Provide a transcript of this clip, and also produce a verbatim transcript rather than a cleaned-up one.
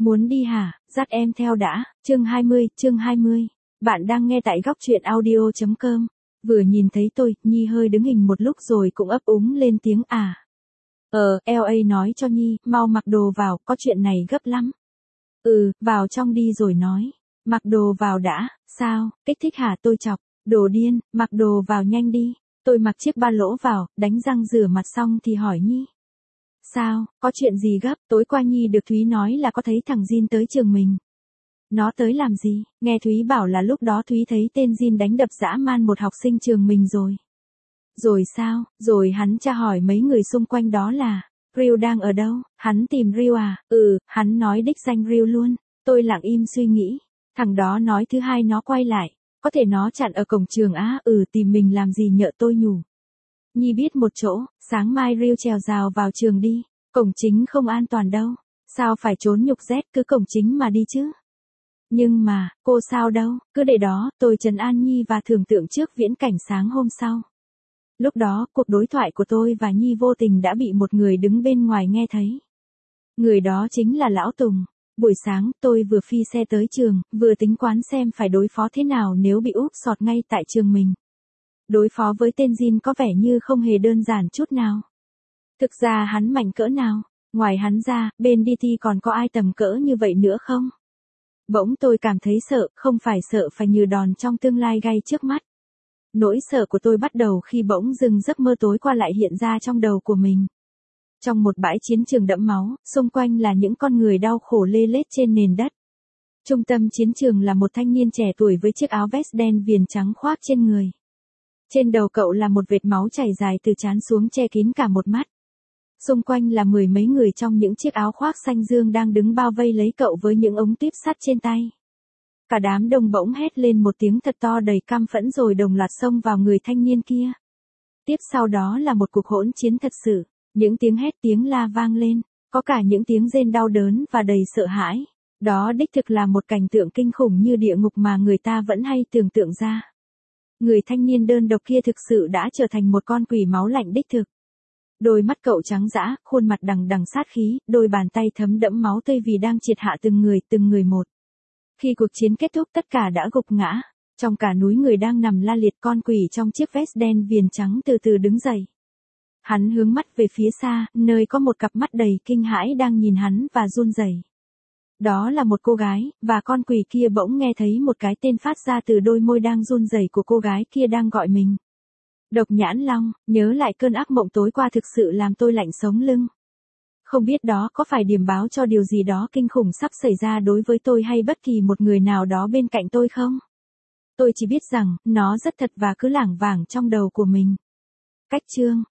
Muốn đi hả, dắt em theo đã, chương hai mươi, chương hai mươi. Bạn đang nghe tại góc truyện audio chấm com. Vừa nhìn thấy tôi, Nhi hơi đứng hình một lúc rồi cũng ấp úng lên tiếng à. Ờ, lờ a nói cho Nhi, mau mặc đồ vào, có chuyện này gấp lắm. Ừ, vào trong đi rồi nói. Mặc đồ vào đã, sao, kích thích hả tôi chọc, đồ điên, mặc đồ vào nhanh đi. Tôi mặc chiếc ba lỗ vào, đánh răng rửa mặt xong thì hỏi Nhi. Sao, có chuyện gì gấp, tối qua Nhi được Thúy nói là có thấy thằng Jin tới trường mình. Nó tới làm gì, nghe Thúy bảo là lúc đó Thúy thấy tên Jin đánh đập dã man một học sinh trường mình rồi. Rồi sao, rồi hắn tra hỏi mấy người xung quanh đó là, Ryu đang ở đâu, hắn tìm Ryu à, ừ, hắn nói đích danh Ryu luôn. Tôi lặng im suy nghĩ, thằng đó nói thứ hai nó quay lại, có thể nó chặn ở cổng trường á, ừ tìm mình làm gì nhợ tôi nhủ. Nhi biết một chỗ, sáng mai Ryu trèo rào vào trường đi, cổng chính không an toàn đâu, sao phải trốn nhục rét cứ cổng chính mà đi chứ. Nhưng mà, cô sao đâu, cứ để đó, tôi trấn an Nhi và tưởng tượng trước viễn cảnh sáng hôm sau. Lúc đó, cuộc đối thoại của tôi và Nhi vô tình đã bị một người đứng bên ngoài nghe thấy. Người đó chính là Lão Tùng. Buổi sáng, tôi vừa phi xe tới trường, vừa tính quán xem phải đối phó thế nào nếu bị úp sọt ngay tại trường mình. Đối phó với tên Jin có vẻ như không hề đơn giản chút nào. Thực ra hắn mạnh cỡ nào, ngoài hắn ra, bên đê tê còn có ai tầm cỡ như vậy nữa không? Bỗng tôi cảm thấy sợ, không phải sợ phải như đòn trong tương lai gay trước mắt. Nỗi sợ của tôi bắt đầu khi bỗng dưng giấc mơ tối qua lại hiện ra trong đầu của mình. Trong một bãi chiến trường đẫm máu, xung quanh là những con người đau khổ lê lết trên nền đất. Trung tâm chiến trường là một thanh niên trẻ tuổi với chiếc áo vest đen viền trắng khoác trên người. Trên đầu cậu là một vệt máu chảy dài từ trán xuống che kín cả một mắt. Xung quanh là mười mấy người trong những chiếc áo khoác xanh dương đang đứng bao vây lấy cậu với những ống tuyếp sắt trên tay. Cả đám đông bỗng hét lên một tiếng thật to đầy căm phẫn rồi đồng loạt xông vào người thanh niên kia. Tiếp sau đó là một cuộc hỗn chiến thật sự, những tiếng hét tiếng la vang lên, có cả những tiếng rên đau đớn và đầy sợ hãi. Đó đích thực là một cảnh tượng kinh khủng như địa ngục mà người ta vẫn hay tưởng tượng ra. Người thanh niên đơn độc kia thực sự đã trở thành một con quỷ máu lạnh đích thực. Đôi mắt cậu trắng dã, khuôn mặt đằng đằng sát khí, đôi bàn tay thấm đẫm máu tươi vì đang triệt hạ từng người từng người một. Khi cuộc chiến kết thúc tất cả đã gục ngã, trong cả núi người đang nằm la liệt con quỷ trong chiếc vest đen viền trắng từ từ đứng dậy. Hắn hướng mắt về phía xa, nơi có một cặp mắt đầy kinh hãi đang nhìn hắn và run rẩy. Đó là một cô gái, và con quỷ kia bỗng nghe thấy một cái tên phát ra từ đôi môi đang run rẩy của cô gái kia đang gọi mình. Độc Nhãn Long, nhớ lại cơn ác mộng tối qua thực sự làm tôi lạnh sống lưng. Không biết đó có phải điểm báo cho điều gì đó kinh khủng sắp xảy ra đối với tôi hay bất kỳ một người nào đó bên cạnh tôi không? Tôi chỉ biết rằng, nó rất thật và cứ lảng vảng trong đầu của mình. Cách chương,